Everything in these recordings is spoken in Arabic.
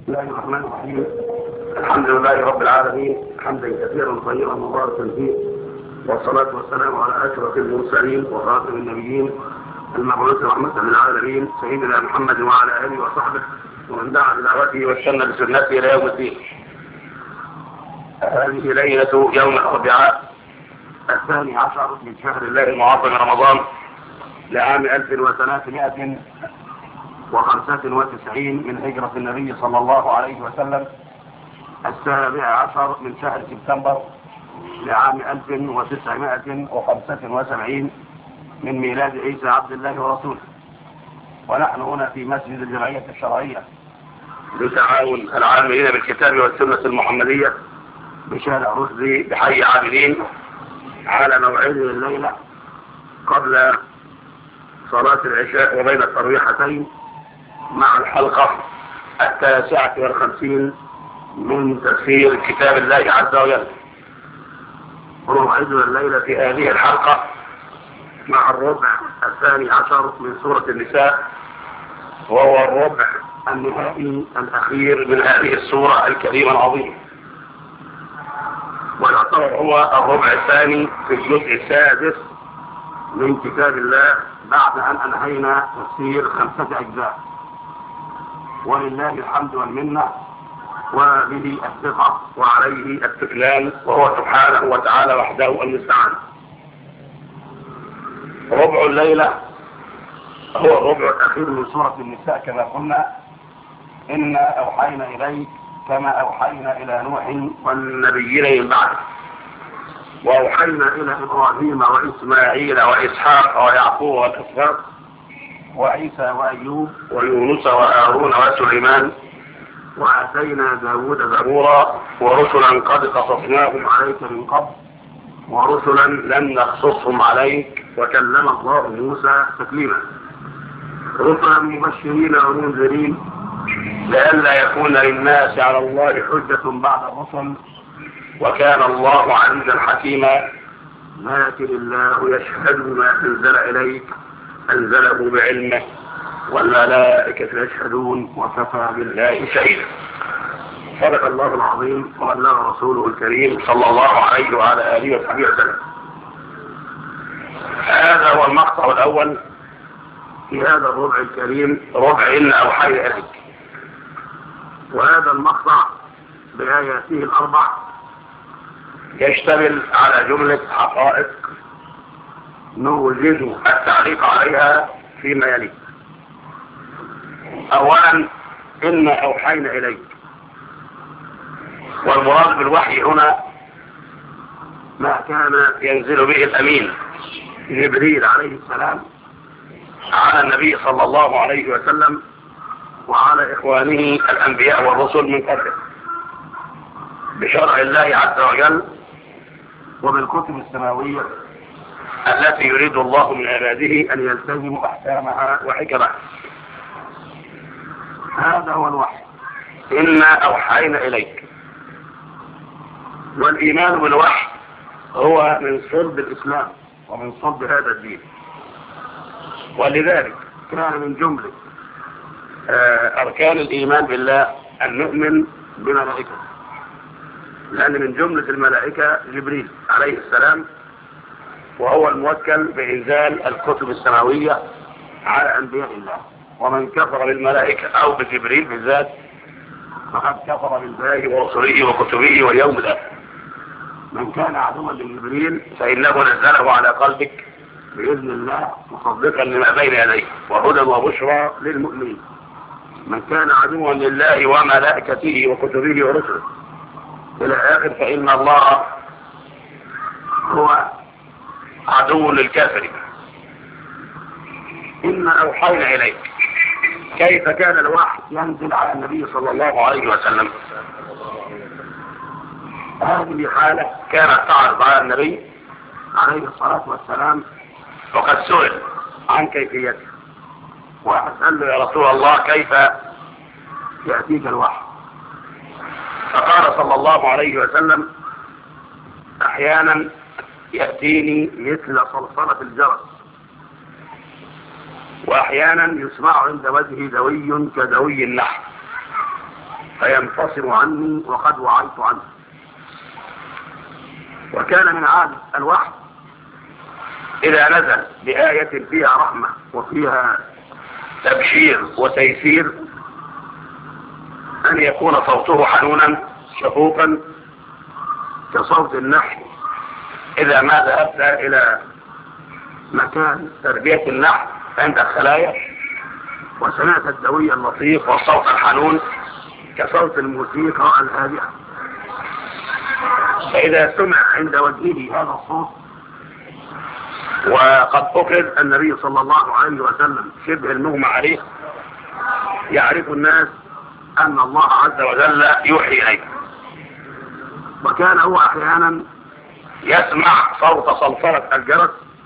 بسم الله الرحمن الرحيم. الحمد لله رب العالمين حمدا كثيرا طيبا مباركا فيه، والصلاة والسلام على أشرف المرسلين وخاتم النبيين المبعوث رحمة للعالمين سيدنا محمد وعلى آله وصحبه ومن دعا بدعوته واستنى بسنته إلى يوم الدين. هذه ليلة يوم الأربعاء 12 من شهر الله المعظم رمضان لعام 1395 من هجرة النبي صلى الله عليه وسلم، 17 من شهر سبتمبر لعام 1975 من ميلاد عيسى عبد الله ورسوله. ونحن هنا في مسجد الجمعية الشرعية لتعاون العاملين بالكتاب والسنة المحمدية بشارع رشدي بحي عابدين، على موعده الليلة قبل صلاة العشاء وبين التراويحتين مع الحلقة 59 من تفسير كتاب الله عز وجل. موعدنا الليلة في هذه الحلقة مع الربع 12 من سورة النساء، وهو الربع النهائي الأخير من هذه السورة الكريمة العظيمة، ويعتبر هو الربع الثاني في الجزء السادس من كتاب الله بعد أن أنهينا تفسير 5 أجزاء، ولله الحمد والمنة، وبه الثقة وعليه التكلان، وهو سبحانه وتعالى وحده المستعان. ربع الليلة هو الربع الأخير من سورة النساء كما قلنا: إنا أوحينا إليك كما أوحينا إلى نوح والنبيين من بعده، وأوحينا إلى إبراهيم وإسماعيل وإسحاق ويعقوب والأسباط وعيسى وأيوب ويونس وهارون وسليمان، وآتينا داود زبورا، ورسلا قد قصصناهم عليك من قبل ورسلا لم نقصصهم عليك، وكلم الله موسى تكليما، رسلا مبشرين ومنذرين لئلا يكون للناس على الله حجة بعد الرسل، وكان الله عزيزا حكيما. لكن الله يشهد ما أنزل إليك أنزله بعلمه، والملائكة يشهدون، وكفى بالله شهيدا. صدق الله العظيم وبلغ رسوله الكريم صلى الله عليه وعلى آله وصحبه وسلم. هذا هو المقطع الأول في هذا الربع الكريم، ربع إن أوحينا إليك. وهذا المقطع بآياته الأربع يشتمل على جملة حقائق نوجد التعليق عليها فيما يلي. أولا، إنا أوحينا إليك، والمراد بالوحي هنا ما كان ينزل به الأمين جبريل عليه السلام على النبي صلى الله عليه وسلم وعلى إخوانه الأنبياء والرسل من قبله بشرع الله عز وجل، وبالكتب السماوية التي يريد الله من عباده أن يلتزموا أحكامها وحكمها. هذا هو الوحي، إنا أوحينا إليك. والإيمان بالوحي هو من صلب الإسلام ومن صلب هذا الدين، ولذلك كان من جملة أركان الإيمان بالله أن نؤمن بملائكة، لأن من جملة الملائكة جبريل عليه السلام، وهو الموكل بإنزال الكتب السماوية على أنبياء الله. ومن كفر بالملائكة أو بجبريل بالذات فقد كفر بالله ورسله وكتبه واليوم الآخر. من كان عدوا لجبريل فإنه نزله على قلبك بإذن الله مصدقا لما بين يديه وهدى وبشرى للمؤمنين. من كان عدوا لله وملائكته وكتبه ورسله إلى آخر فإن الله هو عدو للكافر. إنا أوحينا إليك. كيف كان الوحي ينزل على النبي صلى الله عليه وسلم؟ هذه حالة كانت تعرض على النبي عليه الصلاة والسلام، وقد سئل عن كيفيته. واحد قال له: يا رسول الله كيف يأتيك الوحي؟ فقال صلى الله عليه وسلم: أحيانا يأتيني مثل صلصلة الجرس، وأحيانا يسمع عند وجهي دوي كدوي النحل، فينفصل عني وقد وعيت عنه. وكان من عادة الوحي إذا نزل بآية فيها رحمة وفيها تبشير وتيسير أن يكون صوته حنونا شفوقا كصوت النحل إذا ما ذهبت إلى مكان تربية النحل عند الخلايا وسمعت الدوي اللطيف والصوت الحنون كصوت الموسيقى الهادئة. فإذا سمع عند وجهه هذا الصوت وقد أخذ النبي صلى الله عليه وسلم شبه المغمى عليه يعرف الناس أن الله عز وجل يوحي إليه. وكان هو أحيانا يسمع صوت صلصلة الجرس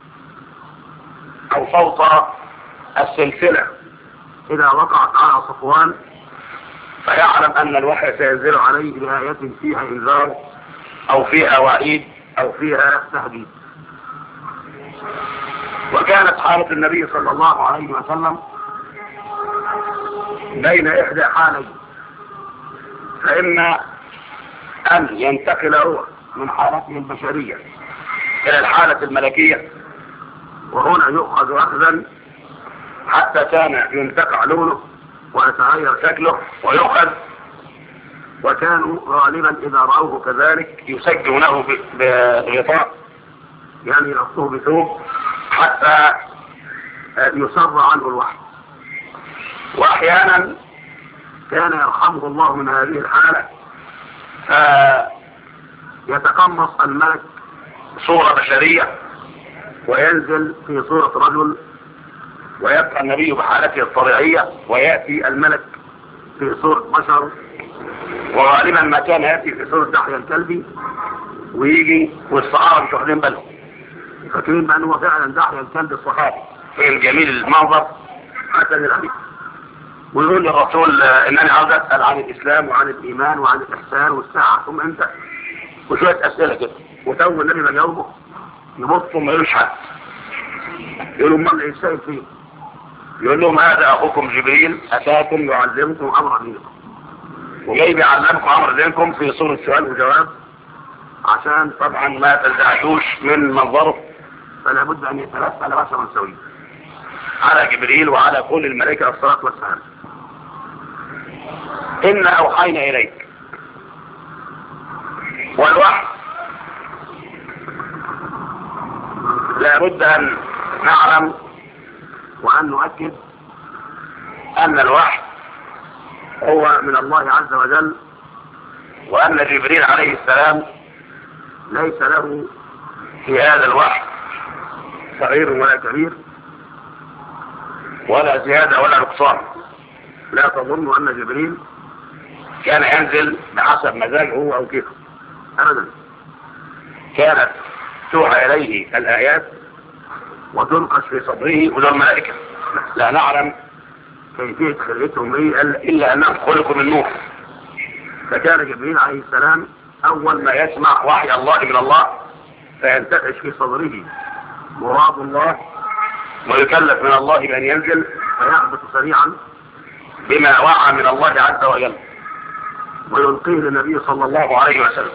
أو صوت السلسلة إذا وقعت على صفوان فيعلم أن الوحي سينزل عليه بآية فيها إنذار أو فيها وعيد أو فيها تهديد. وكانت حالة النبي صلى الله عليه وسلم بين إحدى حالين، فإما أن ينتقل هو من حالته البشرية إلى الحالة الملكية، وهنا يؤخذ أخذا حتى كان ينتقع لونه ويتغير شكله ويؤخذ. وكانوا غالبا إذا رأوه كذلك يسجونه بغطاء يعني يغطوه بثوب حتى يسر عنه الوحي. وأحيانا كان يرحمه الله من هذه الحالة فيتقمص الملك صورة بشرية وينزل في صورة رجل ويبقى النبي بحالته الطبيعية ويأتي الملك في صورة بشر. وغالبا ما كان يأتي في صورة دحية الكلبي ويجي والصحابة مش واخدين بالهم فاكرين بأنه فعلا دحية الكلب الصحابي في الجميل المنظر حسن الحديث، ويقول للرسول انني عاوز اسال عن الاسلام وعن الايمان وعن الاحسان والساعه ثم انت وشويه اسئله كده. وتو النبي ما جاوبه يبص وما يقولش حد. يقولوا امال ايه السائل فيه؟ يقول لهم هذا اخوكم جبريل اتاكم يعلمكم امر دينكم، وجاي بيعلمكم امر دينكم في صوره سؤال وجواب عشان طبعا ما تزعجوش من منظره، فلا بد ان يتلفى بشرا سويا على جبريل وعلى كل الملائكه الصلاه والسلام. إنا أوحينا إليك. والوحي لا بد أن نعلم وأن نؤكد أن الوحي هو من الله عز وجل، وأن جبريل عليه السلام ليس له في هذا الوحي صغير ولا كبير ولا زيادة ولا نقصان. لا تظن أن جبريل كان ينزل بحسب مزاجه هو أو كيفه أبدا. كانت توحى إليه الآيات وتنقش في صدره ودون الملائكة لا نعلم كيفية خلقتهم إلا أنهم خلقوا من نور. فكان جبريل عليه السلام أول ما يسمع وحي الله من الله فينتقش في صدره مراد الله ويكلف من الله بأن ينزل فيهبط سريعا بما وعى من الله عز وجل ويلقيه للنبي صلى الله عليه وسلم.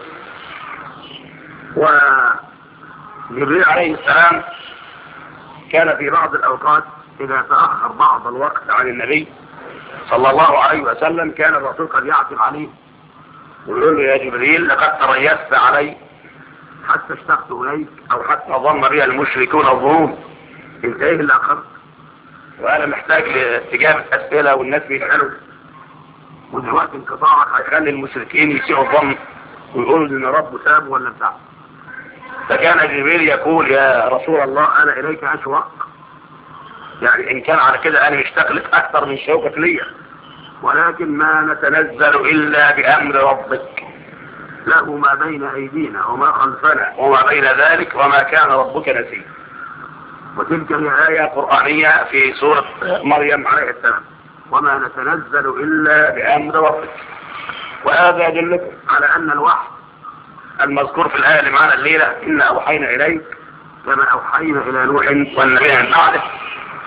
وجبريل عليه السلام كان في بعض الأوقات إذا تأخر بعض الوقت عن النبي صلى الله عليه وسلم كان الرسول قد يعتب عليه ويقول له يا جبريل لقد تريثت علي حتى اشتقت إليك أو حتى ظن بي المشركون الظنون انت ايه اللي أخرت وأنا محتاج لإجابة أسئلة والناس بيسألوا ودلوقتي انقطاعك هيخلي المشركين يسيئوا الظن ويقولوا ان ربه ساب ولا بتاع. فكان جبريل يقول يا رسول الله أنا إليك أشوق، يعني إن كان على كده أنا مشتاق لك أكثر من شوقك ليا، ولكن ما نتنزل إلا بأمر ربك له ما بين أيدينا وما خلفنا وما بين ذلك وما كان ربك نسيا. وتلك هي آية قرآنية في سورة مريم عليه السلام وما نتنزل إلا بأمر ربك. وهذا يدلكم على أن الوحي المذكور في الآية اللي معنا الليلة إنا أوحينا إليك كما أوحينا إلى نوح والنبي من بعده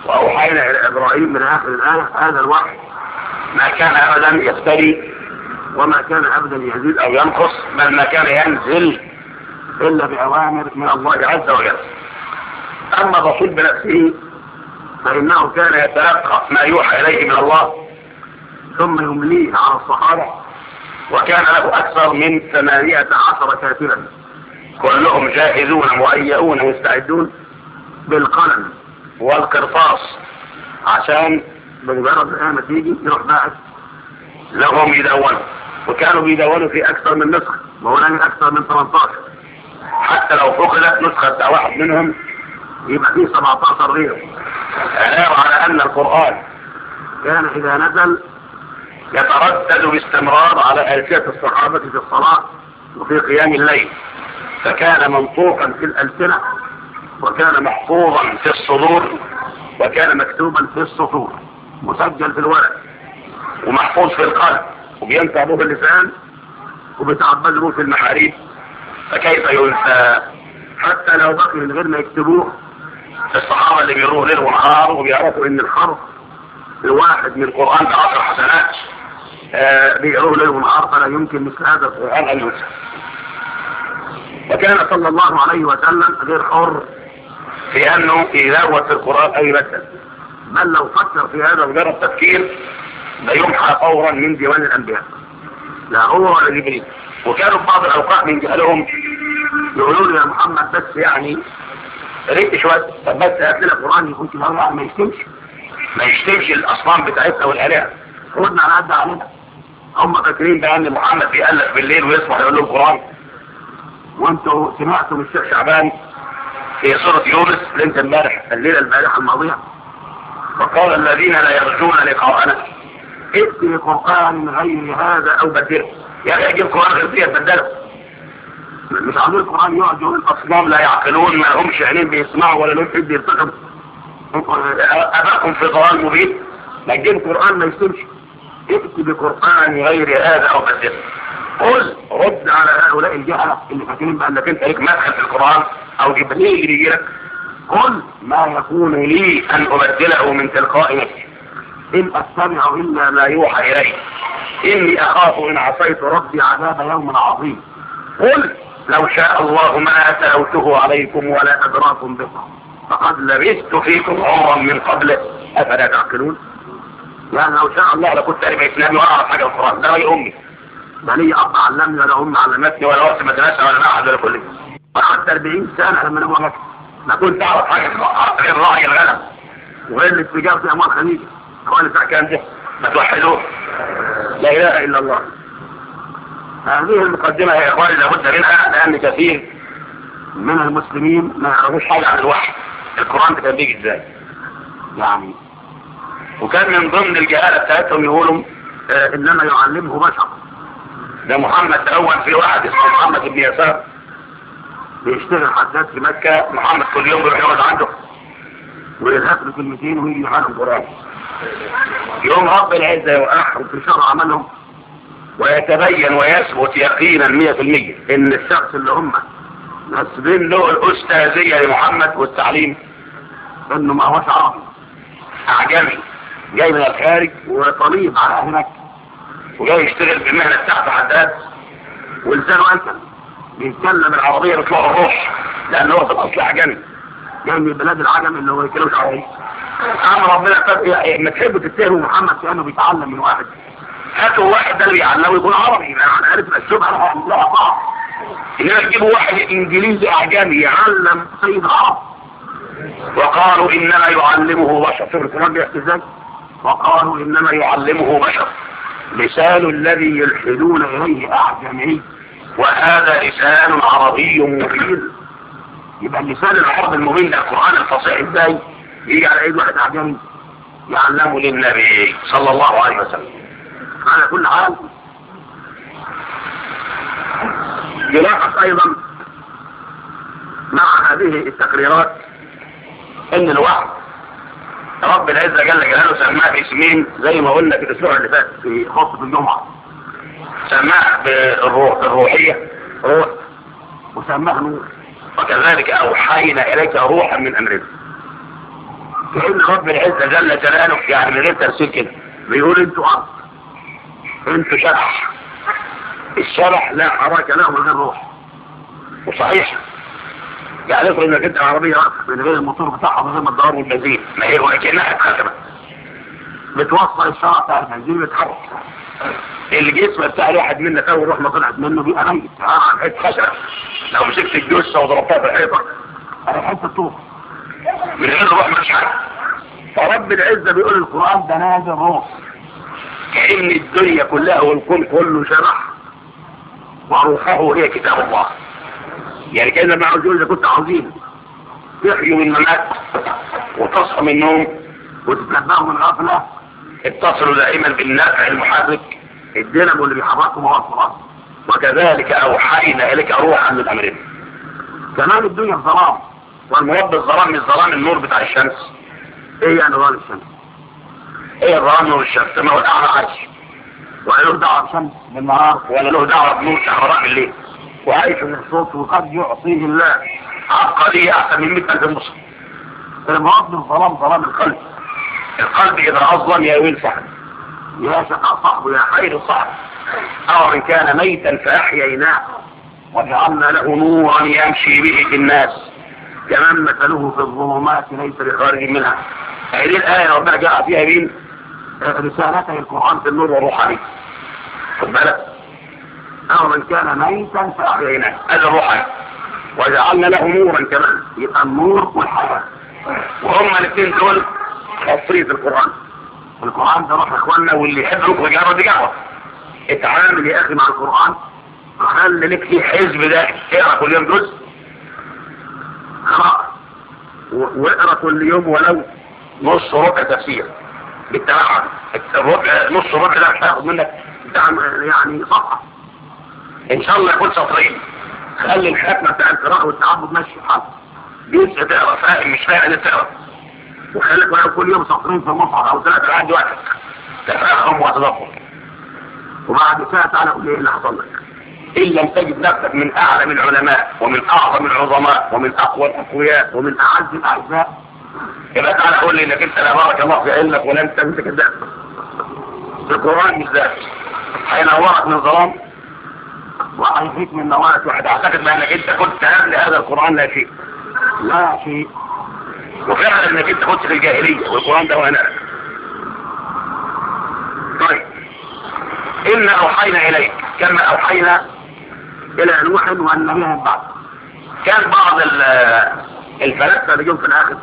وأوحينا إلى إبراهيم من آخر الآية. هذا الوحي ما كان أبدا يفتري وما كان ابدا يزيد او ينقص، بل ما كان ينزل الا باوامر من الله عز وجل. اما الرسول بنفسه فانه كان يتلقى ما يوحى اليه من الله ثم يمليه على الصحابه، وكان له اكثر من 18 كاتبا كلهم جاهزون مهيئون مستعدون بالقلم والقرطاس، عشان بمجرد الآن تيجي يروح باعث لهم يدونوا. وكانوا بيدونوا في أكثر من نسخة، وهناك أكثر من 18، حتى لو فقدت نسخة واحد منهم يبقى فيه 17 غيره. علاوة على أن القرآن كان إذا نزل يتردد باستمرار على ألسنة الصحابة في الصلاة وفي قيام الليل، فكان منطوقا في الألسنة، وكان محفوظا في الصدور، وكان مكتوبا في السطور، مسجل في الورق ومحفوظ في القلب، وبينطق به اللسان وبيتعبد به في المحاريب، فكيف ينسى؟ حتى لو بقي من غير ما يكتبوه الصحابة اللي بيروه ليل ونهار وبيعرفوا ان الحرف الواحد من القرآن ب10 حسنات، بيقروه ليل ونهار، فلا يمكن مثل هذا القرآن ان ينسى. وكان صلى الله عليه وسلم غير حر في انه يزود في القرآن او يبدل، بل لو فكر في هذا مجرد تفكير ليمحى فورا من ديوان الانبياء، لا هو ولا جبريل. وكانوا في بعض الاوقات من جهلهم يقولوا له يا محمد بس يعني ريت شويه، طب بس هات لنا قرآن يكون كده ما يشتمش الاصنام بتاعتنا والالهه، خدنا على قد علينا. هم فاكرين بقى ان محمد بيألف بالليل ويصبح يقول لهم قرآن. وانتوا سمعتوا من الشيخ شعبان في سورة يونس ليلة امبارح، الليلة البارحة الماضية، وقال الذين لا يرجون لقاءنا ائت بقرآن غير هذا او بدله. يعني اجيب قرآن غير فيه بدله، مش عاوزين القرآن يقعد يقول الاصنام لا يعقلون، ما لهمش عينين بيسمعوا ولا لهم حد يرتقب، اباكم في ضلال مبين، ما تجيب قرآن ما يسمش، ائت بقرآن غير هذا او بدله. قل رد على هؤلاء الجهلة اللي فاكرين بقى انك انت ليك مدخل في القرآن او جبريل يجي لك. قل ما يكون لي ان ابدله من تلقاء نفسي ان اتبع الا ما يوحى الي اني اخاف ان عصيت ربي عذاب يوم عظيم. قل لو شاء الله ما تلوته عليكم ولا ادراكم به فقد لبثت فيكم عمرا من قبله افلا تعقلون. يعني لو شاء الله لكنت اربع اسلامي واعرف حاجه القرآن، ده راي امي، لا لي اب علمني ولا ام علمتني ولا وقت مدرسه ولا معهد ولا كليه، وقعدت 40 سنه لما انا بقول ما كنت اعرف حاجه غير راعي الغنم وغير الاتجاه في اموال خليجه. اخواني بتاع كام ده ما توحدوه، لا اله الا الله. هذه المقدمه يا اخواني لابد منها، لان كثير من المسلمين ما يعرفوش حاجه عن الوحي. القران ده كان بيجي ازاي يعني؟ وكان من ضمن الجهاله بتاعتهم يقولوا انما يعلمه بشر. ده محمد اول في واحد اسمه محمد بن يسار بيشتغل حداد في مكة، محمد كل يوم بيروح يقعد عنده ويلهف له كلمتين ويجي يعلم القرآن. يوم رب العزة يوقعهم في شر عملهم ويتبين ويثبت يقينا 100% ان الشخص اللي هم نسبين له الاستاذية لمحمد والتعليم انه ما هوش عربي، اعجمي جاي من الخارج وطبيب على اهل مكة وجاي يشتغل بمهنة تحت حداد ولسانه انت بيتكلم العربية بيطلع الروح، لانه هو في الاصل اعجمي جاي من بلاد العجم اللي هو يتكلمش عربي. اما ربنا ما تحبوا تتهموا محمد كانه بيتعلم من واحد، هاتوا واحد ده اللي بيعلمه يكون عربي، يعني عارف الشبهه لا صعب. انما تجيبوا واحد انجليزي اعجمي يعلم سيد العرب، وقالوا انما يعلمه بشر. شوف الكلام بيحكي ازاي، وقالوا انما يعلمه بشر لسان الذي يلحدون اليه اعجمي وهذا لسان عربي مبين. يبقى اللسان العربي المبين ده القرآن الفصيح ازاي يجي على ايد واحد اعجمي يعلمه للنبي صلى الله عليه وسلم؟ على كل حال يلاحظ ايضا مع هذه التقريرات ان الوحي رب العزة جل جلاله سماه باسمين زي ما قلنا في الاسبوع اللي فات في خطبة الجمعة، سماه بالروحية روح وسماه نور، وكذلك اوحينا اليك روحا من امرنا. كأن رب العزة جل جلاله يعني من غير ترسيل كده بيقول انتوا ارض، انتوا شرع، الشرح لا حركة له من غير روح. وصحيح يعني افرض انك انت عربية من غير الموتور بتاعها من غير ما تدور والبنزين، ما هي كأنها خشبة بتوصل الشرع بتاع البنزين بيتحرك. الجسم بتاع الواحد منا تو الروح ما طلعت منه بيبقى ميت عن حته خشبة. لو مسكت الجثة وضربتها في الحيطة حته طوف من غير روح مش حاجة. فرب العزة بيقول القرآن ده نازل روح، كأن الدنيا كلها والكون كله شرح وروحه هي كتاب الله. يعني كأن لما عاوزين إذا كنت عاوزين تحيوا من الممات وتصحوا من النوم وتتنبهوا من غفلة، اتصلوا دائما بالنافع المحرك الدينامو اللي بيحركهم وصفات. وكذلك أوحينا إليك روحا من أمرنا. كمان الدنيا ظلام، والمراد بالظلام مش ظلام النور بتاع الشمس. ايه يعني ظلام الشمس؟ ايه الظلام نور الشمس؟ ما هو الأعلى عايش ولا له دعوة بشمس بالنهار ولا له دعوة بنور شهراء بالليل، وعايش من الصوت. وقد يعطيه الله عبقرية أحسن من 100,000 مصر. المراد بالظلام ظلام القلب. القلب إذا أظلم يا ويل صاحب، يا شقاء صاحبه، يا خير صاحب. أو إن كان ميتا فأحييناه وجعلنا له نورا يمشي به في الناس كمان مثله في الظلمات ليس بخارج منها. هذه الآية ربنا جاء فيها بين رسالته القرآن في النور والروحاني. خد بالك، أو من كان ميتا فأحييناه هذا الروحاني وجعلنا له نورا كمان، يبقى النور والحياة وهم الاثنين دول خاصية القرآن. القرآن ده روح يا اخوانا، واللي يحب يخرج يقرا بجعوة. اتعامل يا اخي مع القرآن، خلي لك فيه حزب داخل، اقرا كل يوم جزء، واقرا كل يوم ولو نص ربع تفسير بالتبعة. نص ربع ده مش هياخد منك يعني صفحة ان شاء الله يكون سطرين. خلي الحكمة بتاع القراءة والتعبد ماشي حاضر، جزء تقرا فاهم مش فاهم انت تقرا، وخليك ولو كل يوم سطرين في المصحف او 3 لحد وقتك تفهم وتدبر. وبعد ساعة تعالى قول ايه اللي حصل لك. ان لم تجد نفسك من اعلم العلماء ومن اعظم العظماء ومن اقوى الاقوياء ومن اعز الاعزاء، يبقى تعالى قول لي انك انت لا بارك الله في علمك ولا انت كذاب. القرآن بالذات هينورك من ظلام وهيفيك من نوات واحد. اعتقد بانك انت كنت قبل هذا القرآن لا شيء لا شيء، وفعلا انك انت كنت في الجاهلية والقرآن ده وانا. طيب، إنا أوحينا إليك كما أوحينا إلى نوح والنبي من بعد. كان بعض الفلاسفة اللي جم في الآخر،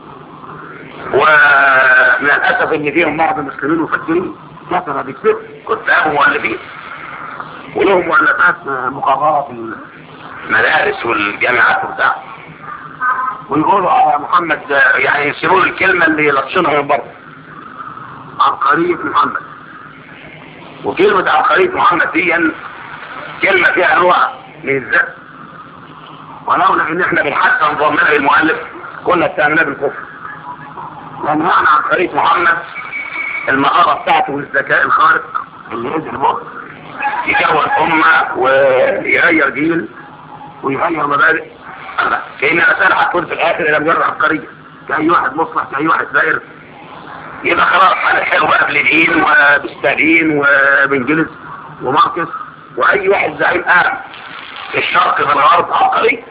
ومن الأسف إن فيهم بعض المسلمين مفكرين كثرة بكثير كتاب مؤلفين ولهم مؤلفات مقررة في المدارس والجامعات وبتاع، ويقولوا على محمد يعني يسيرون الكلمة اللي يلطشونها من بره عبقرية محمد. وكلمة عبقرية محمد دي كلمة فيها انواع من الذات، ولولا ان احنا بنحسن ضمنها للمؤلف كنا اتهمناه بالكفر. لان معنى عبقرية محمد المهارة بتاعته والذكاء الخارق اللي يقدر بقى يكون امة ويغير جيل ويغير مبادئ. كأن الرسالة هتكون في الاخر الى مجرد عبقرية كأي واحد مصلح كأي واحد زائر. يبقى خلاص هنحكي بقى بلدين وبستالين وبنجلس وماركس واي واحد زعيم قام في الشرق في الغرب عبقري.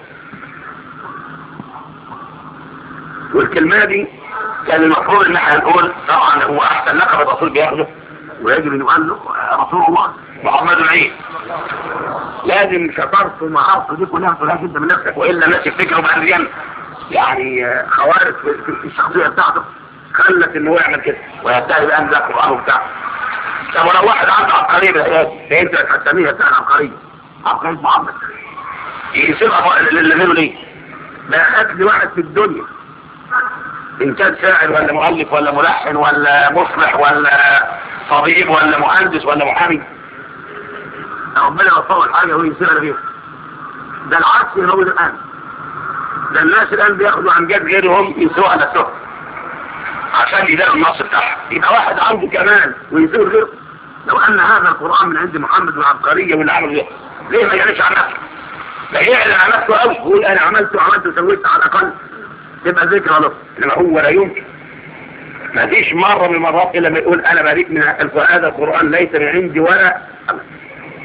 والكلمة دي كان المفروض ان احنا نقول طبعا هو احسن لقب الرسول بياخده ويجب ان يقال له رسول الله محمد العيد. لازم شطارته ومهارته دي كلها تقولها جدا من نفسك، والا الناس يفتكروا بقى يعني خوارج في الشخصيه بتاعته خلت ان هو يعمل كده ويدعي بان ده قرآن وبتاع. طب ولو واحد عنده عبقريه بالحياه ده انت هتسميها بتاع عبقريه محمد يسيبها اللي غيره ليه؟ ما اكل واحد في الدنيا ان كان شاعر ولا مؤلف ولا ملحن ولا مصلح ولا طبيب ولا مهندس ولا محامي، ربنا يوفقه الحاجه ويسيبها لغيره. ده العكس اللي هو الان، ده الناس الان بياخدوا امجاد غيرهم يسوقها نفسهم عشان يلاقوا النص بتاعها. يبقى واحد عنده كمال ويزور غيره. لو ان هذا القرآن من عند محمد والعبقرية واللي عمله ده ليه ما يعلنش عن نفسه؟ لا يعلن عن نفسه قوي يقول انا عملت وعملت وسويت على الاقل تبقى ذكرى له، انما هو لا يمكن. ما فيش مرة من المرات الا ما يقول انا بريء من هذا القرآن ليس من عندي ولا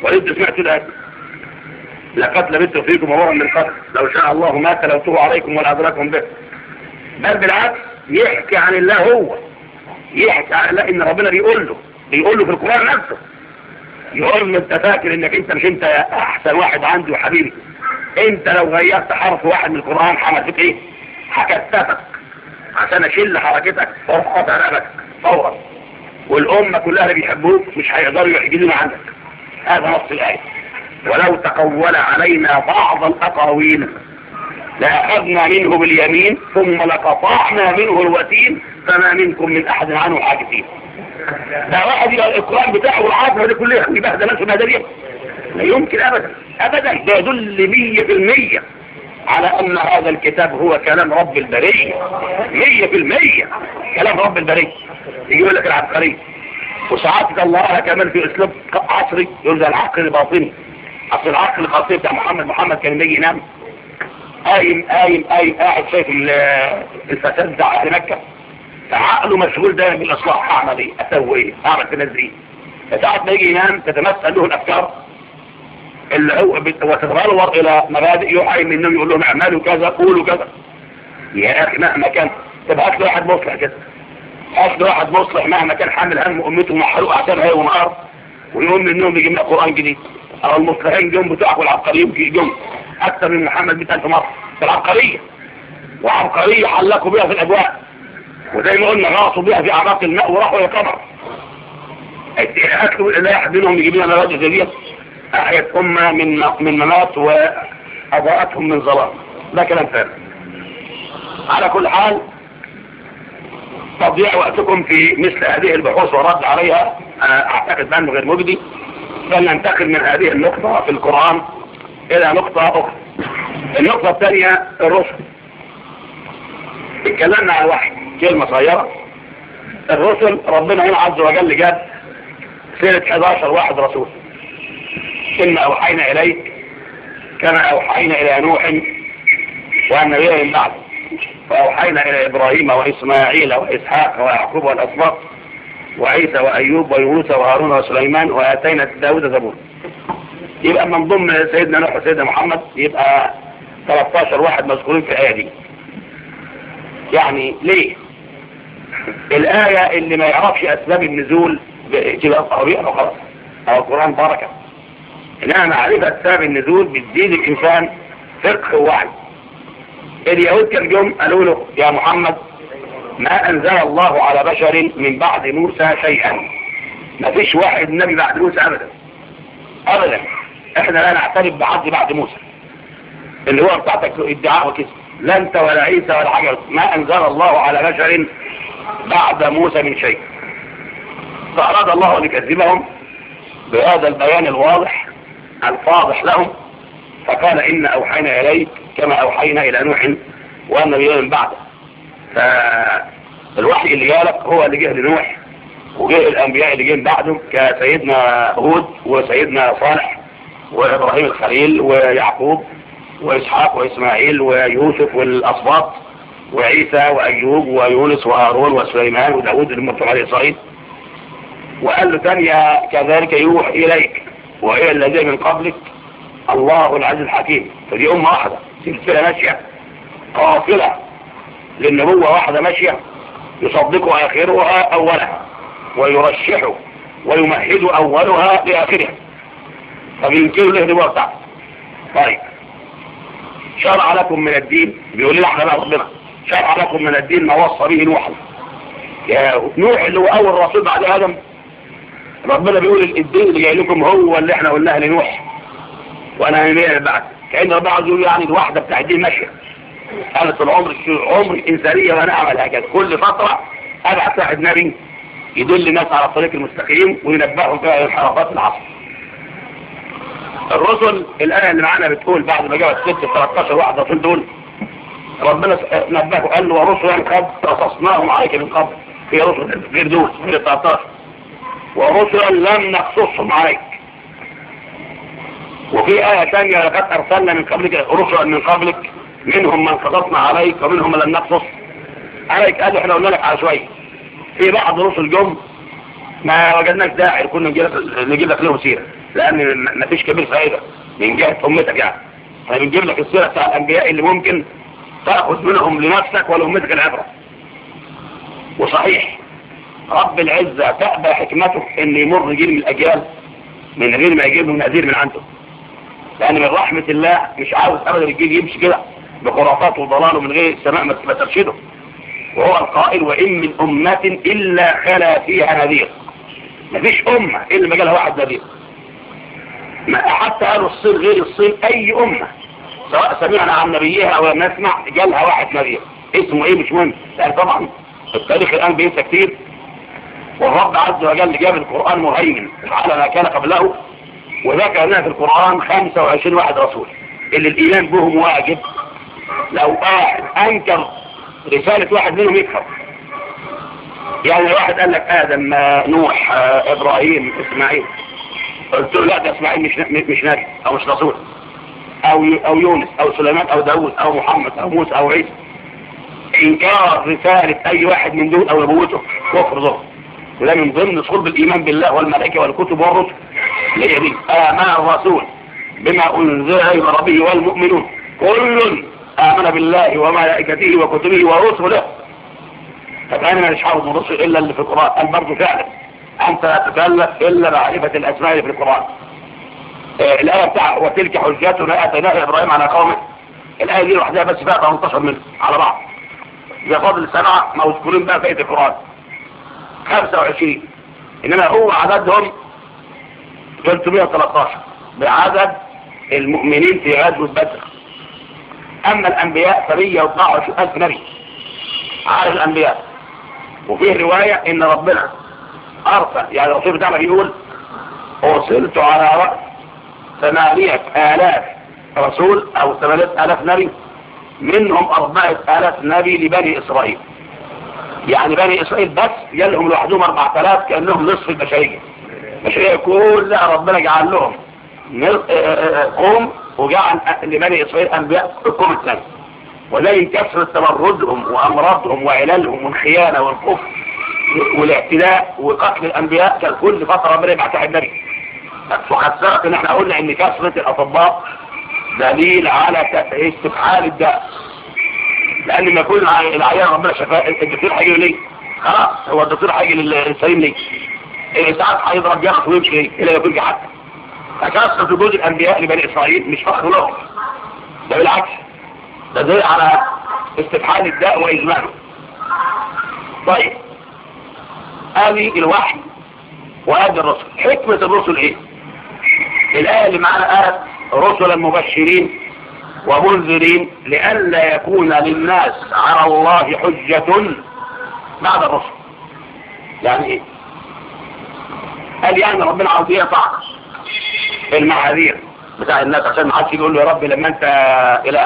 وانت سمعت الآية لقد لبثت فيكم عمرا من قبل لو شاء الله ما تلوته عليكم ولا أدراكم به. بل بالعكس يحكي عن الله، هو يحكي عن الله، ان ربنا بيقول له في القرآن نفسه، يقول له انت فاكر انك انت مش انت احسن واحد عندي وحبيبي، انت لو غيرت حرف واحد من القرآن حملت ايه؟ هكتفك عشان اشيل حركتك وارقط رقبتك فورا، والامة كلها اللي بيحبوك مش هيقدروا يحجزونا عنك. هذا نص الآية. ولو تقول علينا بعض الأقاويل لأخذنا منه باليمين ثم لقطعنا منه الوتين فما منكم من أحد عنه حاجزين. ده واحد يبقى الإقرار بتاعه والعاطفة دي كلها يبهدل نفسه بهدلية؟ لا يمكن أبدا أبدا. ده يدل 100% على أن هذا الكتاب هو كلام رب البرية، 100% كلام رب البرية. يقول لك العبقري وساعات الله كمان في أسلوب عصري، يقول ده العقل الباطني. أصل العقل القصير بتاع محمد كان بيجي ينام قايم قاعد شايف الفساد بتاع أهل مكة، فعقله مشغول دايما بالإصلاح. أعمل إيه؟ أسوي إيه؟ أعمل في الناس دي. فساعات ما يجي ينام تتمثل له الأفكار اللي هو وتتبلور إلى مبادئ يوحي من النوم، يقول لهم اعملوا كذا قولوا كذا. يا أخي مهما كان تبقى له واحد مصلح كده، أصل واحد مصلح مهما كان حامل هم أمته محروق عشان هي ونهار، ويقوم من النوم يجيب لنا قرآن جديد. أو المصلحين جم بتوعك والعبقريين جم أكثر من محمد 100,000 مرة في العبقرية، وعبقرية حلقوا بها في الأجواء، وزي ما قلنا غاصوا بها في أعماق الماء وراحوا يقمر. أكلوا الإله منهم يجيب لنا مبادئ زي دي أحيت أمة من ممات وأضاءتهم من ظلام. ده كلام فارغ. على كل حال تضيع وقتكم في مثل هذه البحوث ورد عليها أعتقد بأنه غير مجدي. فلننتقل من هذه النقطة في القرآن إلى نقطة أخرى. النقطة الثانية الرسل. اتكلمنا عن واحد كلمة صغيرة. الرسل ربنا هنا عز وجل جاب سيرة 11 واحد رسول. إنا أوحينا إليك كما أوحينا إلى نوح والنبي من بعده، وأوحينا إلى إبراهيم وإسماعيل وإسحاق ويعقوب والأسباط وعيسى وأيوب ويونس وهارون وسليمان وآتينا داود زبور. يبقى من ضمن سيدنا نوح وسيدنا محمد يبقى 13 واحد مذكورين في الآية دي. يعني ليه؟ الآية اللي ما يعرفش أسباب النزول تبقى طبيعة وخلاص، أو القرآن بركة. إنما معرفة أسباب النزول بتزيد الإنسان فقه ووعي. اليهود كان جم قالوا له يا محمد ما أنزل الله على بشر من بعد موسى شيئا، ما فيش واحد نبي بعد موسى أبدا أبدا. احنا لا نعترف بعد موسى اللي هو بتاعتك ادعاء وكذب، لا انت ولا عيسى ولا حاجة. ما أنزل الله على بشر بعد موسى من شيء. فأراد الله أن يكذبهم بهذا البيان الواضح الفاضح لهم، فقال إن أوحينا إليك كما أوحينا إلى نوح والنبي من بعده. فالوحي اللي جالك هو اللي جه لنوح، وجه الأنبياء اللي جه بعده كسيدنا هود وسيدنا صالح وإبراهيم الخليل ويعقوب وإسحاق وإسماعيل ويوسف والأسباط وعيسى وأيوب ويونس وهارون وسليمان وداود المرتب على إسرائيل. وقال له ثانية كذلك يوحي إليك وإلى الذين من قبلك الله العزيز الحكيم. فدي أمة واحدة سلسلة ماشية قافلة للنبوة واحدة ماشية، يصدق آخرها أولها ويرشح ويمهد أولها لآخرها، فبينكروا له النبوة بتاعته. طيب شرع لكم من الدين، بيقول لنا احنا بقى ربنا شرع لكم من الدين ما وصى به نوح. يا نوح اللي هو أول رسول بعد آدم، ربنا بيقول الدين اللي جاي لكم هو اللي احنا قلناه لنوح وانا نبيع بعد. كأن ربنا عاوز يقول يعني الواحدة بتاع الدين ماشية. انا طول عمر الانسانية وانا اعمل هكذا، كل فترة ابعث واحد نبي يدل الناس على الطريق المستقيم وينبههم فيها انحرافات العصر. الرسل الآية اللي معانا بتقول بعد ما جابت 13 واحد رسول دول ربنا نبهه قال له ورسلا قد قصصناهم عليك من قبل. في رسل غير دول غير 13 ورسلا لم نقصصهم عليك. وفي آية ثانية لقد أرسلنا من قبلك رسلا من قبلك منهم من قصصنا عليك ومنهم من لم نقصص عليك. قالوا احنا قلنا لك على شوية. في بعض رسل جم ما وجدناش داعي كنا نجيب لك له سيره، لان ما فيش كبير فائده من جهه امتك يعني. فبنجيب لك السيره بتاع الانبياء اللي ممكن تاخذ منهم لنفسك ولامتك العبره. وصحيح رب العزه تأبى حكمته ان يمر جيل من الاجيال من غير ما يجيب له نذير من عنده، لان من رحمه الله مش عاوز ابدا الجيل يمشي كده بخرافات وضلال ومن غير السماء ما ترشده. وهو القائل وان من امه الا خلا فيها نذير. مفيش امه الا ما جالها واحد نذير. حتى قالوا الصين غير الصين اي امه سواء سمعنا عن نبيها او لم نسمع جالها واحد نذير. اسمه ايه مش مهم، لان طبعا التاريخ الان بينسى كتير. والرب عز وجل جاب القرآن مهيمن على ما كان قبله، وذكر لنا في القرآن 25 واحد رسول اللي الإيمان بهم واجب. لو واحد أنكر رسالة واحد منهم يكفر. يعني واحد قال لك آدم، نوح، إبراهيم، إسماعيل، قلت له لا ده إسماعيل مش نبي أو مش رسول، أو يونس أو سليمان أو داود أو محمد أو موسى أو عيسى. إنكار رسالة أي واحد من دول أو نبوته كفر ظهر. وده من ضمن صلب الإيمان بالله والملائكة والكتب والرسل. اللي هي دي آمن الرسول بما أنزل إلى ربه والمؤمنون كل آمن بالله وملائكته وكتبه ورسله. فأنا مش حافظ الرسل إلا اللي في القرآن. قال برضه فعلا أنت لا تكلف إلا معرفة الأسماء اللي في القرآن. الآية بتاع وتلك حجتنا آتيناها إبراهيم على قومه، الآية دي لوحدها بس فيها 18 منها على بعض. إذا فاضل 7 مذكورين بقى في القرآن 25. إنما هو عددهم 313 بعدد المؤمنين في غزوة بدر. أما الأنبياء ف124,000 نبي عدد الأنبياء. وفيه رواية إن ربنا أرسل، يعني الرسول بتاعنا بيقول أرسلت على رأس 8,000 رسول أو 8,000 نبي، منهم 4,000 نبي لبني إسرائيل. يعني بني إسرائيل بس جالهم لوحدهم 4,000 كأنهم نصف البشرية. البشرية كلها ربنا جعل لهم قوم، وجعل لبني إسرائيل أنبياء القوم الثاني. ولكن كثرة تمردهم وأمراضهم وعلالهم والخيانة والكفر والاعتداء وقتل الأنبياء كان كل فترة ربنا يبعثها النبي. فخسرت إن احنا قلنا إن كثرة الأطباء دليل على استفحال الداء. لأن ما يكون العيان ربنا شفاه الدكتور هيجي ليه؟ خلاص هو الدكتور هيجي للسليم ليه؟ ساعات هيضرب ياخد ويمشي ليه؟ إلا يكون حتى. فكثرة وجود الأنبياء لبني إسرائيل مش فخر لهم، ده بالعكس، ده دليل على استفحال الداء وإزمانه. طيب هذه الوحي وهذا الرسل. حكمة الرسل إيه؟ الآية اللي معنا قالت رسلا مبشرين ومنذرين لئلا يكون للناس على الله حجة بعد الرسل. يعني ايه؟ قال يعني ربنا عاوز يقطع المعاذير بتاع الناس عشان ما حدش يقول له يا رب لما انت اله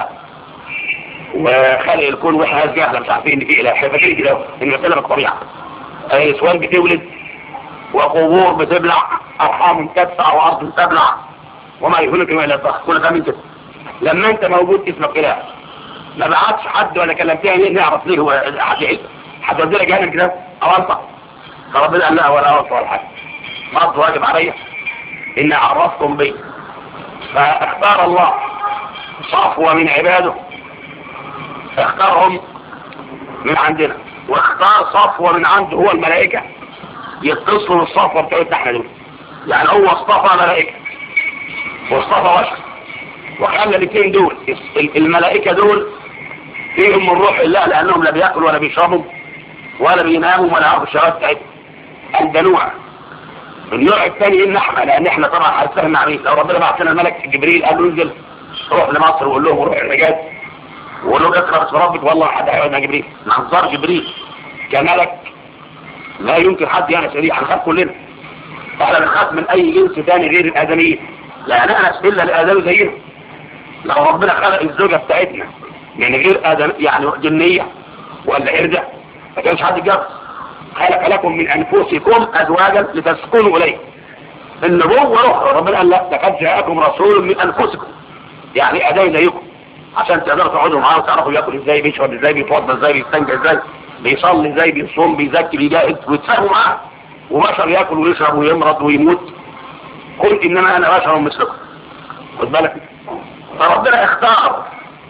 وخالق الكون واحنا ناس جاهله مش عارفين ان في اله. فاكرين كده ان المساله بالطبيعه نسوان بتولد وقبور بتبلع ارحام تدفع وارض تبلع وما يهلك الا الضغط. كل ده من كده. لما انت موجود اسمك اله ما بعتش حد ولا كلمتها ليه نعرف ليه هو حد يعيش حد يودي لك جهنم كده او انطق. فربنا قال لا ولا انطق ولا حاجه. فرض واجب عليا ان اعرفكم بي. فاختار الله صفوه من عباده، اختارهم من عندنا واختار صفوه من عنده هو الملائكه يتصلوا بالصفوه بتاعتنا احنا دول. يعني هو اصطفى ملائكه واصطفى بشر وخلى الاثنين دول الملائكة دول فيهم من روح الله لأنهم لا بيأكلوا ولا بيشربوا ولا بيناموا ولا يعرفوا الشغلات بتاعتهم. ده نوع. النوع الثاني إن احنا لأن احنا طبعا هنستخدم مع مين؟ لو ربنا بعت لنا الملك جبريل قال له انزل روح لمصر وقول لهم روح الرجال وقول لهم اقرأ باسم ربك والله حد هيقعد مع جبريل. منظر جبريل كملك لا يمكن حد يعني سريع هنخاف كلنا. احنا بنخاف من أي جنس ثاني غير الآدميين لا نأنس إلا الآدم زينا. لو ربنا خلق الزوجة بتاعتنا يعني غير آدم يعني جنية ولا عرجة ما كانش حد يتجوز. خلق لكم من أنفسكم أزواجا لتسكنوا إليه. النبوة روح ربنا قال لا لقد جاءكم رسول من أنفسكم يعني أداء زيكم عشان تقدروا تقعدوا معاه وتعرفوا ياكل ازاي بيشرب ازاي بيتوضى ازاي بيستنجى ازاي بيصلي ازاي بيصوم بيزكي بيجاهد وتفهموا معاه وبشر ياكل ويشرب ويمرض ويموت، قل انما انا بشر مثلكم. خد بالك، فربنا اختار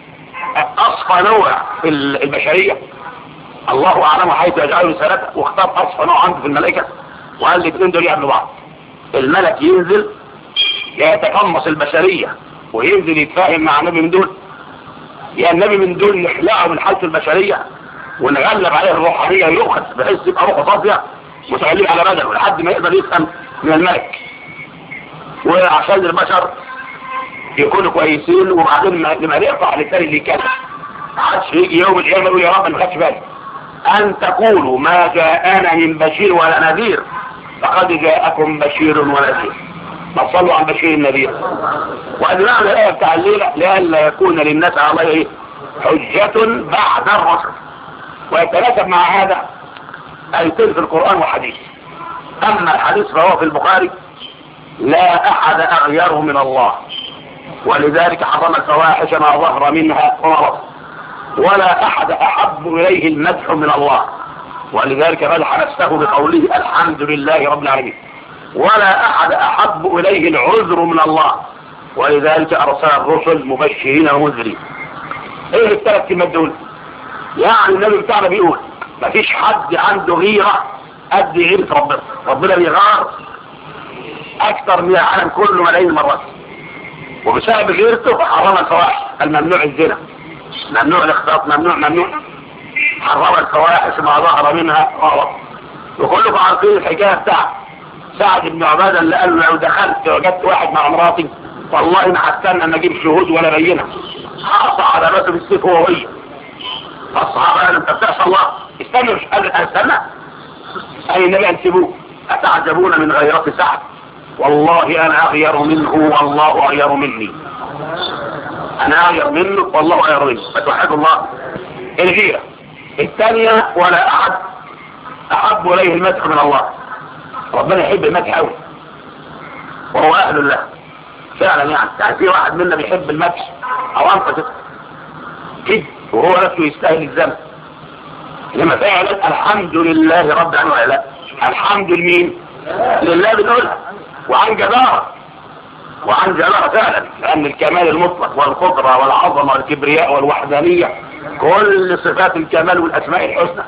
اصفى نوع في البشريه، الله اعلم حيث يجعل رسالته، واختار اصفى نوع عنده في الملائكه، وقال الاثنين دول يعملوا بعض. الملك ينزل يتقمص البشريه وينزل يتفاهم مع النبي من دول، يا النبي من دول نخلعه من حالة البشرية ونغلب عليه الروحانية ويؤخذ بحيث يبقى روحه صافية متغلب على بدنه لحد ما يقدر يفهم من الملك، وعشان البشر يكونوا كويسين، وبعدين لما نقطع للتاني اللي كان محدش يجي يوم القيامة يقول يا رب ما خدش بالي أن تقولوا ما جاءنا من بشير ولا نذير فقد جاءكم بشير ونذير، ما صلوا عن بشير النذير. وأن معنى الآية بتاع الليلة لئلا يكون للناس على الله حجة بعد الرسل، ويتناسب مع هذا آيتين في القرآن وحديث. أما الحديث فهو في البخاري لا أحد أغيره من الله، ولذلك حرم الفواحش ما ظهر منها وما بطن، ولا أحد أحب إليه المدح من الله، ولذلك مدح نفسه بقوله الحمد لله رب العالمين، ولا أحد أحب إليه العذر من الله، ولذلك أرسل الرسل مبشرين ومنذرين. إيه الثلاث كلمات دول؟ يعني النبي بتاعنا بيقول مفيش حد عنده غيرة قد غيرة ربنا، ربنا بيغار أكثر من العالم كله ملايين المرات، وبسبب غيرته حرم الفواحش، الممنوع الزنا، ممنوع الاختلاط، ممنوع حرم الفواحش ما ظهر منها وما، وكلكم عارفين الحكاية بتاعت سعد بن عبادة اللي قال له لو دخلت وجدت واحد مع مراتي والله ما هستنى ان اجيب شهود ولا بينه، حاصى على راسه بالسيف هو وهي. فالصحابه قالوا انت بتعصى الله، استنوا مش قادر استنى، اي النبي انسبوه، اتعجبون من غيرة سعد والله انا اغير منه والله اغير مني، انا اغير منه والله اغير مني، فتوحدوا الله. الغيرة الثانية ولا احد احب اليه المدح من الله، ربنا يحب المدح قوي وهو اهل له فعلا. يعني في واحد منا بيحب المدح او انت كده وهو نفسه يستاهل الذنب، لما فعلا الحمد لله رب العالمين، لا الحمد لمين؟ لله بنقولها، وعن جدارة فعلا، لان الكمال المطلق والقدرة والعظمة والكبرياء والوحدانية كل صفات الكمال والاسماء الحسنى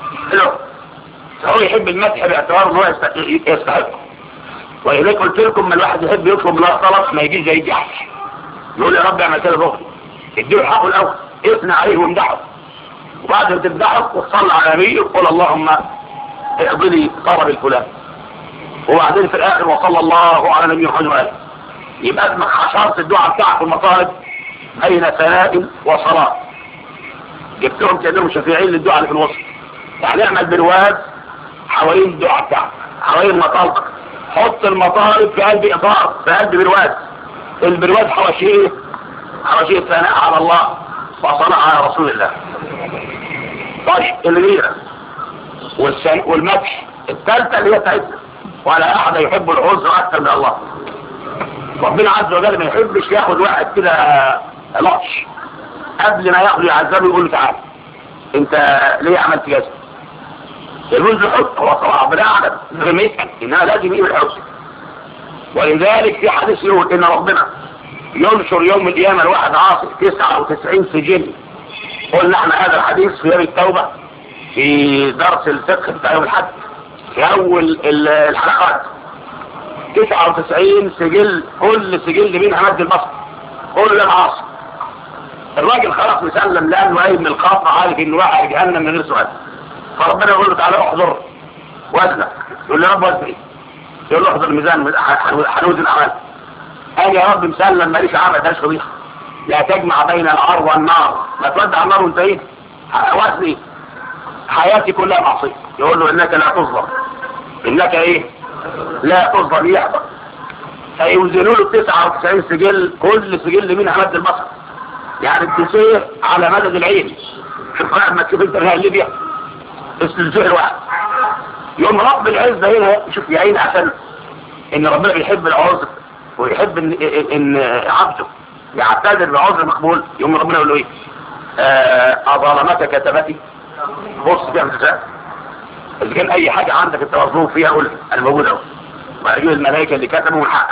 هو يحب المدح باعتبار انه يستحق. ولذلك قلت لكم ما الواحد يحب يطلب الله طلب ما يجيش زي جحش يقول يا رب اعمل كده بغضي، اديه حقه الاول، اثنى عليه وامدحه، وبعد ما تمدحه وتصلي على نبيه وقول اللهم اقضي لي طلب الفلان، وبعدين في الاخر وصلى الله على نبيه محمد وآله. يبقى اسمك حشرت الدعاء بتاعك في المطالب بين ثناء وصلاة، جبتهم كانهم شفيعين للدعاء اللي في الوسط. يعني اعمل برواز حوالين الدعاء بتاعك، حوالين مطالبك، حط المطالب في قلب اطار، في قلب برواز، البرواز حواشيه ثناء على الله وصلاة على رسول الله. طيب الغيرة والمدح الثالثة اللي هي بتاعتنا، ولا احد يحب العذر اكثر من الله. ربنا عز وجل ما يحبش ياخد واحد كده لطش قبل ما ياخد يعذبه يقول له تعالى انت ليه عملت كذا، يجوز الحب، هو طبعا ربنا اعلم غير ما يسال انها لازم يجيب الحب. ولذلك في حديث يقول ان ربنا ينشر يوم القيامه الواحد عاصي 99 سجل. قلنا احنا هذا الحديث في يوم التوبه في درس الفقه بتاع يوم الحد في اول الحلقات. 99 سجل، كل سجل منها مد البصر، كل ده عاصي. الراجل خلاص مسلم لانه قايم من القاطع عارف انه واحد جهنم من غير سؤال، فربنا يقول له تعالى احضر وزنك، يقول له يا رب وزني، يقول له احضر الميزان هنوزن اعمال. قال يا رب مسلم ماليش عمل، ماليش فضيحه، لا تجمع بين الارض والنار، ما تودع النار وانت ايه وزني، حياتي كلها معصيه. يقول له انك لا تظلم، انك ايه لا تظلم، يحضر. فيوزنوا له 99 سجل، كل سجل منها مد البصر، يعني التسير على مدد العين. شوف ما تشوف انت في ليبيا الزهر واحد. يوم رب العزة هنا شوف يا عين، عشان ان ربنا بيحب العذر ويحب ان عبده يعتذر بعذر مقبول. يوم ربنا يقول له ايه؟ اظلمك كتبتي، بص كده اذا كان اي حاجه عندك انت مظلوم فيها قول انا موجود اهو، وهجيب الملائكه اللي كتبوا من حقك.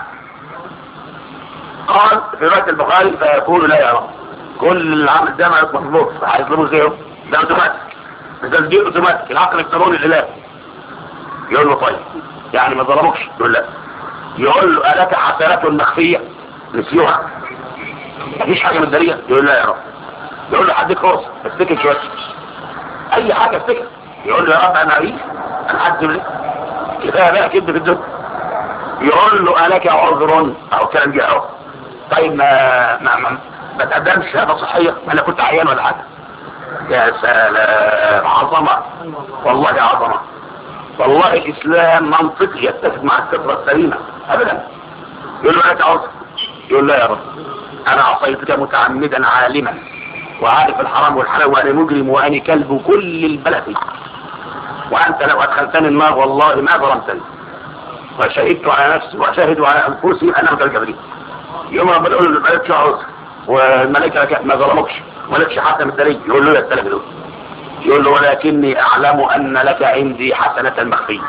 قال في روايه البخاري فيقول لا يا رب كل اللي عامل ده ما مظلوم، هيظلموا ازاي؟ ده اوتوماتيك، ده تسجيل اوتوماتيك، العقل الالكتروني الالهي. يقول له طيب يعني ما ظلمكش؟ يقول لا. يقول له الك حسنات مخفيه نسيوها؟ مفيش حاجه مداريه؟ يقول لا يا رب. يقول له هديك فرصه افتكر شويه، اي حاجه افتكر. يقول له يا رب انا عريف، انا حد ليه كفايه بقى كده في الدنيا. يقول له الك عذر او كلام جه اهو. طيب ما تقدمش شهاده صحيه؟ ما انا كنت عيان ولا حاجه. يا سلام، عظمه والله، عظمه والله. الاسلام منطقي يتفق مع الفطره السليمه ابدا. يقول له الك عذر؟ يقول لا يا رب انا عصيتك متعمدا عالما وعارف الحرام والحلال وانا مجرم وانا كلب كل البلد، وانت لو ادخلتني النار والله ما ظلمتني، وشهدت على نفسي وشهدوا على انفسهم انا متجبرين. يوم ربنا يقول له مالكش عذر والملائكه ما ظلمكش مالكش حتى من الدليل. يقول له يا الثلاثه دول. يقول له ولكني اعلم ان لك عندي حسنه مخفيه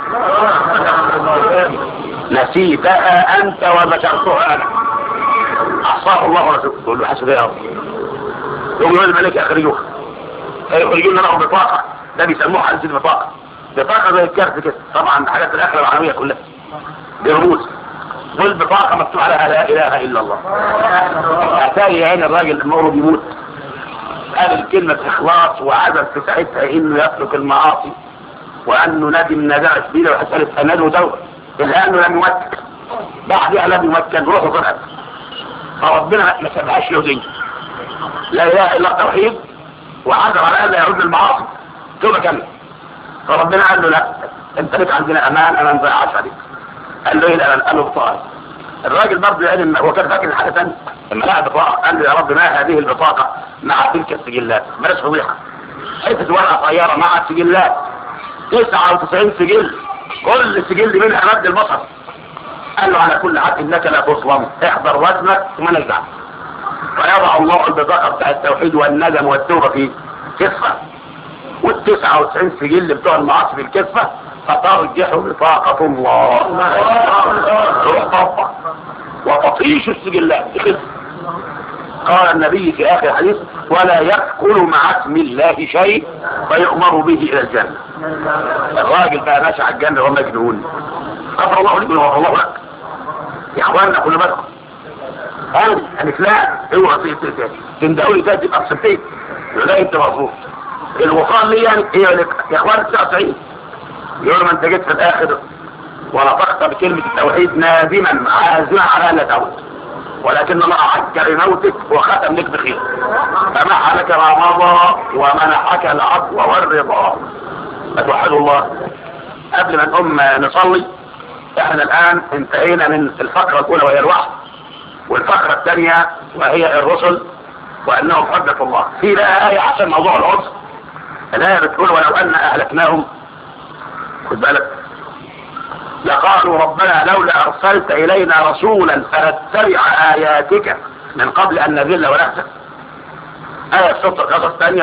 نسيتها انت وذكرتها انا احصاه الله ورسوله. يقول له حسب يا رب. يقول الملائكه اخرجوها، يخرجوا لنا له بطاقه، ده بيسموها حديث البطاقه، بطاقه زي الكارت كده، طبعا حاجات الاخره العالميه كلها دي رموز، والبطاقه مكتوب عليها لا اله الا الله. اتاري عين الراجل لما هو بيموت قال الكلمه اخلاص وعزم في ساعتها انه يترك المعاصي وانه ندم ندامه شديده وحسنه سند وتوبه، الا انه لم يمكن بعدها، لم يمكن روحه طلعت، فربنا ما سمعهاش له دين لا اله الا التوحيد، وعزم على ان لا يعود للمعاصي توبه كامله. فربنا قال له لا انت لك عندنا امان، انا ما نضيعش عليك. قال له ايه الامان؟ قال له بطاقه. الراجل برضه يعني هو كان فاكر حاجه ثانيه، لما لقى بطاقه قال له يا رب ما هذه البطاقه مع تلك السجلات؟ بلاش فضيحه، حته ورقه صغيره مع السجلات 99 سجل، كل سجل منها مد البصر. قال له على كل حال انك لا تظلم، احضر وزنك وما نزعل. فيضع الله البطاقه بتاع التوحيد والندم والتوبه في كفه، وال99 سجل بتوع المعاصي في الكفه، فترجح بطاقه الله تروح طبق وتطيش السجلات. قال النبي في اخر الحديث ولا يأكل مع اسم الله شيء فيؤمر به الى الجنه. الراجل بقى ماشي على الجنه وهو مجنون. غفر الله لكم وغفر الله لك يا اخواننا، كل بالكم انا لا اوعى تندقوا لي تاني تبقى بسنتين لا انت مظبوط. الوصال لي يعني ايه لك يا اخوان 99 يقول ما انت جيت في الاخر ونطقت بكلمه التوحيد نادما عازما على ان لا تعود، ولكن الله عجل موتك وختم لك بخير، فمحى لك ما مضى ومنحك العفو والرضا. فتوحدوا الله. قبل ما نقوم نصلي، احنا الان انتهينا من الفقره الاولى وهي الوحي، والفقره الثانيه وهي الرسل وانهم حجه الله. في بقى ايه عشان موضوع العذر، الايه بتقول ولو ان اهلكناهم، خد بالك، لقالوا ربنا لولا ارسلت الينا رسولا فنتبع اياتك من قبل ان نذل ونخزى. آية السطر القصص الثانية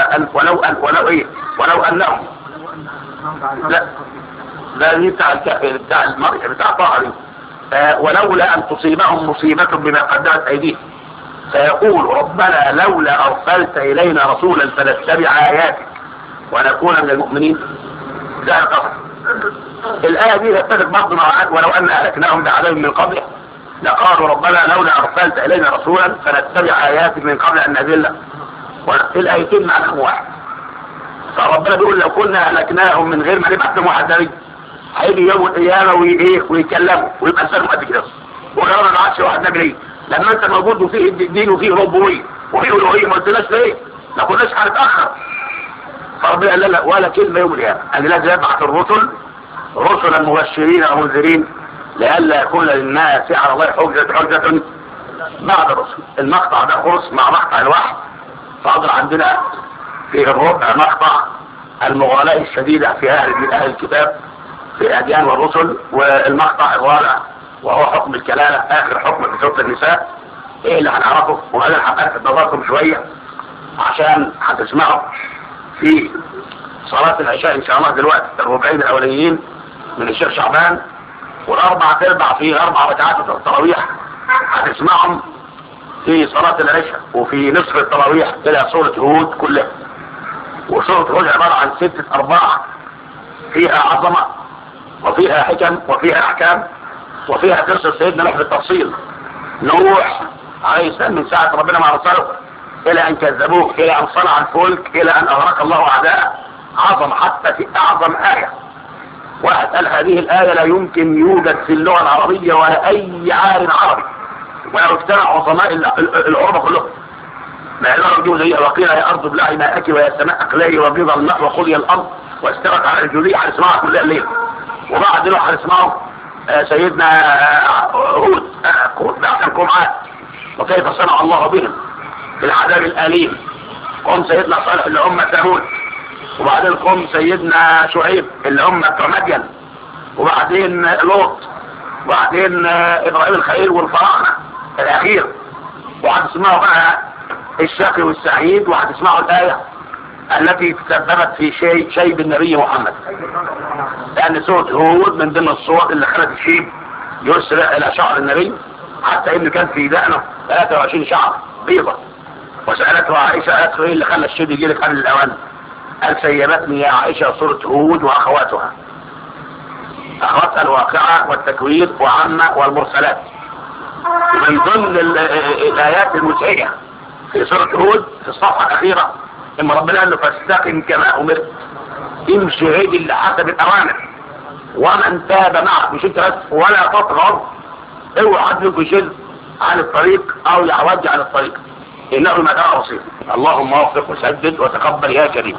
ولو انهم لا دي بتاع المرء بتاع طاهر ولولا ان تصيبهم مصيبة بما قدمت ايديهم فيقول ربنا لولا ارسلت الينا رسولا فنتبع اياتك ونكون من المؤمنين. ده القصص. الآية دي تتفق برضه مع ولو ان اهلكناهم بعذاب من قبله لقالوا ربنا لولا ارسلت الينا رسولا فنتبع اياتك من قبل ان نذل. الايتين معناهم واحد. فربنا بيقول لو كنا اهلكناهم من غير ما نبعث لهم واحد نبي هيجي يوم القيامه ويكلموا ويبقى لسانهم قد كده وغير ما نبعثش واحد نبي ليه؟ لما انت موجود وفيه دين وفيه ربوبيه وفيه الوهيه ما قلتناش ليه؟ ما كناش هنتاخر. فربنا قال لا ولا كلمه يوم القيامه ان لازم يبعث الرسل رسلا مبشرين ومنذرين لئلا يكون للناس على الله حجه بعد الرسل. المقطع ده خلص مع مقطع الوحي. فاضل عندنا في الربع مقطع المغالاة الشديدة في أهل الكتاب في الأديان والرسل، والمقطع الرابع وهو حكم الكلالة، آخر حكم في سورة النساء. إيه اللي هنعرفه؟ وبعدين هنأكد نظركم شوية عشان هتسمعوا في صلاة العشاء ان شاء الله دلوقتي الربعين الاوليين من الشيخ شعبان، والاربع تربع في 4 ركعات التراويح هتسمعهم في صلاة العشاء، وفي نصف التراويح الى سورة هود كلها. وسورة هود عبارة عن 6 أرباع فيها عظمة وفيها حكم وفيها احكام وفيها قصة سيدنا نوح بالتفصيل. نوح عليه السلام من ساعة ربنا ما ارسله الى ان كذبوه الى ان صنع الفلك الى ان اغرق الله اعداءه، عظم حتى في اعظم آية. واحد قال هذه الآية لا يمكن يوجد في اللغة العربية ولا اي عالم عربي ولو اجتمع عظماء العرب كلهم ما يقدروا زي وقيل يا ارض ابلعي ماءك ويا سماء اقلعي وبيض الماء وقضي الارض واستوت على الجودية. هنسمعها كل الليل. وبعد نوح هنسمعوا سيدنا هود بأحسنكم عاد وكيف صنع الله بهم في العذاب الأليم. قوم سيدنا صالح اللي هم ثمود، وبعدين قوم سيدنا شعيب اللي هم بتوع مدين، وبعدين لوط، وبعدين ابراهيم الخليل والفراعنه الاخير. وهتسمعوا بقى الشقي والسعيد، وهتسمعوا الايه التي تسببت في شيب النبي محمد، لان سوره هود من ضمن الصور اللي خلت الشيب يسرع الى شعر النبي، حتى انه كان في دقنه 23 شعر بيضه. وسالته عائشه قالت له ايه اللي خلى الشيب يجي لك قبل الاوان؟ قال سيبتني يا عائشه سوره هود واخواتها، اخواتها الواقعه والتكوير وعامه والمرسلات. من ضمن الايات المزعجه في سوره هود في الصفحه الاخيره اما ربنا قال له فاستقم كما امرت، امشي عدل حسب الاوامر ومن تاب معك، مش انت بس، ولا تطغوا، اوعى حد منكم يشد عن الطريق او يعوج عن الطريق انه ما كان بصير. اللهم وفق وسدد وتقبل يا كريم.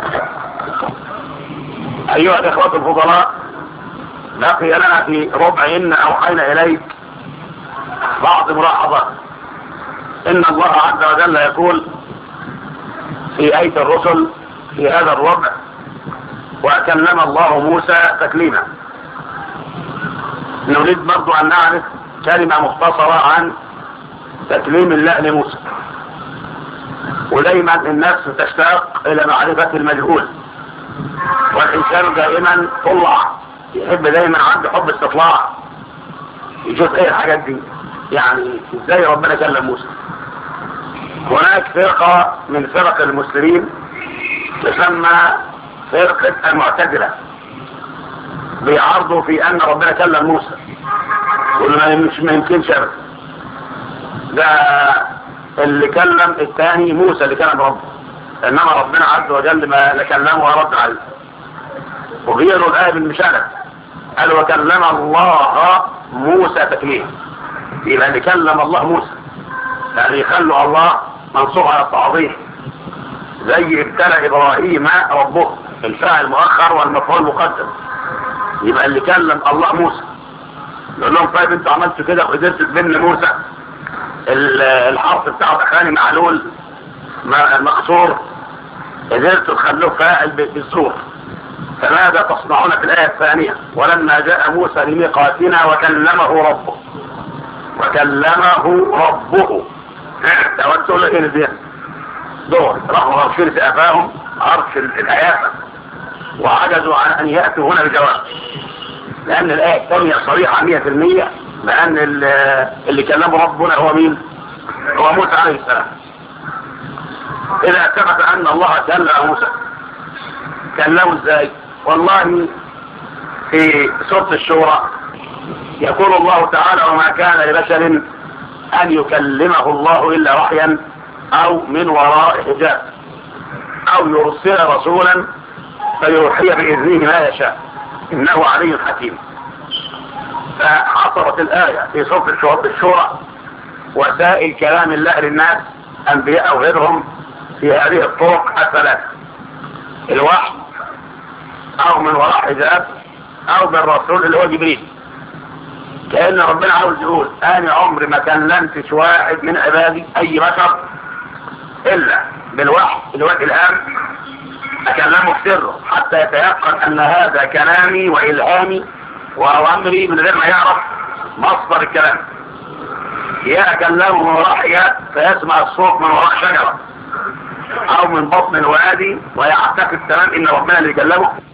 ايها الاخوه الفضلاء، بقي لنا في ربع ان اوحينا اليك بعض ملاحظات. ان الله عز وجل يقول في آية الرسل في هذا الربع وكلم الله موسى تكليما. نريد برضو ان نعرف كلمة مختصرة عن تكليم الله لموسى. ودايما الناس تشتاق الى معرفة المجهول، والانسان دائما طلع يحب، دايما عنده حب استطلاع يشوف ايه الحاجات دي، يعني ازاي ربنا كلم موسى. هناك فرقة من فرق المسلمين تسمى فرقة المعتزلة، بيعرضوا في ان ربنا كلم موسى، مش ما يمكنش ابدا، ده اللي كلم الثاني موسى اللي كلم ربه، انما ربنا عز وجل ما كلمه ورد عليه. وغيروا الآية بالمشاركة قال وكلم الله موسى تكليما، يبقى اللي كلم الله موسى يعني يخلوا الله منصوب على التعظيم، زي ابتلى ابراهيم ربه، الفاعل مؤخر والمفعول مقدم، يبقى اللي كلم الله موسى. يقول لهم طيب انتوا عملتوا كده وقدرت تبني موسى الحرف بتاعه دخلاني معلول مقصور، قدرتوا تخلوه فاعل بالزور، فماذا تصنعون في الآية الثانية ولما جاء موسى لميقاتنا وكلمه ربه، وكلمه ربه تودوا لك الذين دور راحوا غرفين في أفاهم عرش الآيات وعجزوا عن أن يأتوا هنا بجواب، لأن الآية الثانية صريحة 100% بأن اللي كلمه ربنا هو مين؟ هو موسى عليه السلام. إذا ثبت أن الله كلم موسى، كلمه ازاي؟ والله في سورة الشورى يقول الله تعالى وما كان لبشر أن يكلمه الله إلا وحيا أو من وراء حجاب أو يرسل رسولا فيوحي بإذنه ما يشاء إنه علي حكيم. فحصرت الآية في سورة الشورى وسائل كلام الله للناس أنبياء وغيرهم في هذه الطرق الثلاثة: الوحي أو من وراء حجاب أو بالرسول اللي هو جبريل. كأن ربنا عاوز يقول أنا عمري ما كلمتش واحد من عبادي أي بشر إلا بالوحي اللي هو الإلهام، أكلمه في سره حتى يتيقن أن هذا كلامي وإلهامي وأمري من غير ما يعرف مصدر الكلام. يا أكلمه من وراء حجاب فيسمع الصوت من وراء شجرة او من بطن الوادي ويعتقد تمام ان ربنا اللي كلمه.